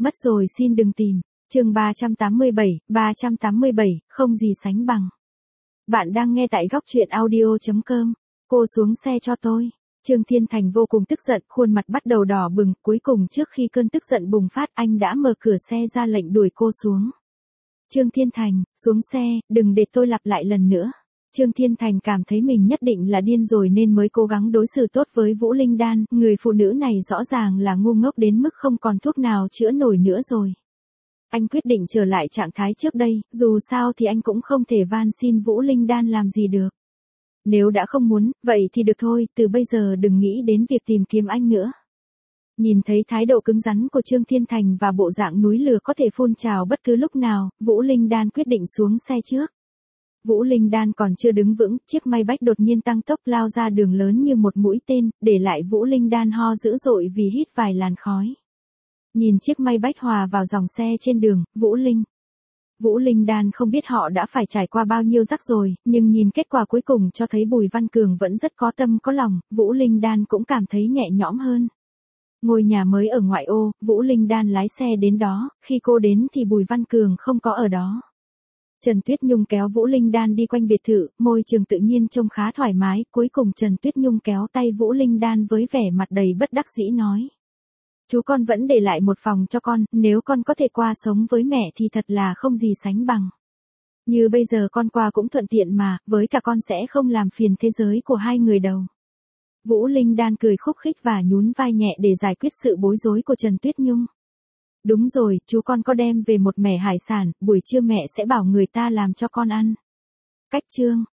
Mất rồi xin đừng tìm. Chương 387, không gì sánh bằng. Bạn đang nghe tại góc truyện audio.com. Cô xuống xe cho tôi. Trương Thiên Thành vô cùng tức giận, khuôn mặt bắt đầu đỏ bừng, cuối cùng trước khi cơn tức giận bùng phát, anh đã mở cửa xe ra lệnh đuổi cô xuống. Trương Thiên Thành, xuống xe, đừng để tôi lặp lại lần nữa. Trương Thiên Thành cảm thấy mình nhất định là điên rồi nên mới cố gắng đối xử tốt với Vũ Linh Đan, người phụ nữ này rõ ràng là ngu ngốc đến mức không còn thuốc nào chữa nổi nữa rồi. Anh quyết định trở lại trạng thái trước đây, dù sao thì anh cũng không thể van xin Vũ Linh Đan làm gì được. Nếu đã không muốn, vậy thì được thôi, từ bây giờ đừng nghĩ đến việc tìm kiếm anh nữa. Nhìn thấy thái độ cứng rắn của Trương Thiên Thành và bộ dạng núi lửa có thể phun trào bất cứ lúc nào, Vũ Linh Đan quyết định xuống xe trước. Vũ Linh Đan còn chưa đứng vững, chiếc Maybach đột nhiên tăng tốc lao ra đường lớn như một mũi tên, để lại Vũ Linh Đan ho dữ dội vì hít vài làn khói. Nhìn chiếc Maybach hòa vào dòng xe trên đường, Vũ Linh Đan không biết họ đã phải trải qua bao nhiêu rắc rồi, nhưng nhìn kết quả cuối cùng cho thấy Bùi Văn Cường vẫn rất có tâm có lòng, Vũ Linh Đan cũng cảm thấy nhẹ nhõm hơn. Ngôi nhà mới ở ngoại ô, Vũ Linh Đan lái xe đến đó, khi cô đến thì Bùi Văn Cường không có ở đó. Trần Tuyết Nhung kéo Vũ Linh Đan đi quanh biệt thự, môi trường tự nhiên trông khá thoải mái, cuối cùng Trần Tuyết Nhung kéo tay Vũ Linh Đan với vẻ mặt đầy bất đắc dĩ nói. Chú con vẫn để lại một phòng cho con, nếu con có thể qua sống với mẹ thì thật là không gì sánh bằng. Như bây giờ con qua cũng thuận tiện mà, với cả con sẽ không làm phiền thế giới của hai người đâu. Vũ Linh Đan cười khúc khích và nhún vai nhẹ để giải quyết sự bối rối của Trần Tuyết Nhung. Đúng rồi, chú con có đem về một mẻ hải sản, buổi trưa mẹ sẽ bảo người ta làm cho con ăn. Cách chương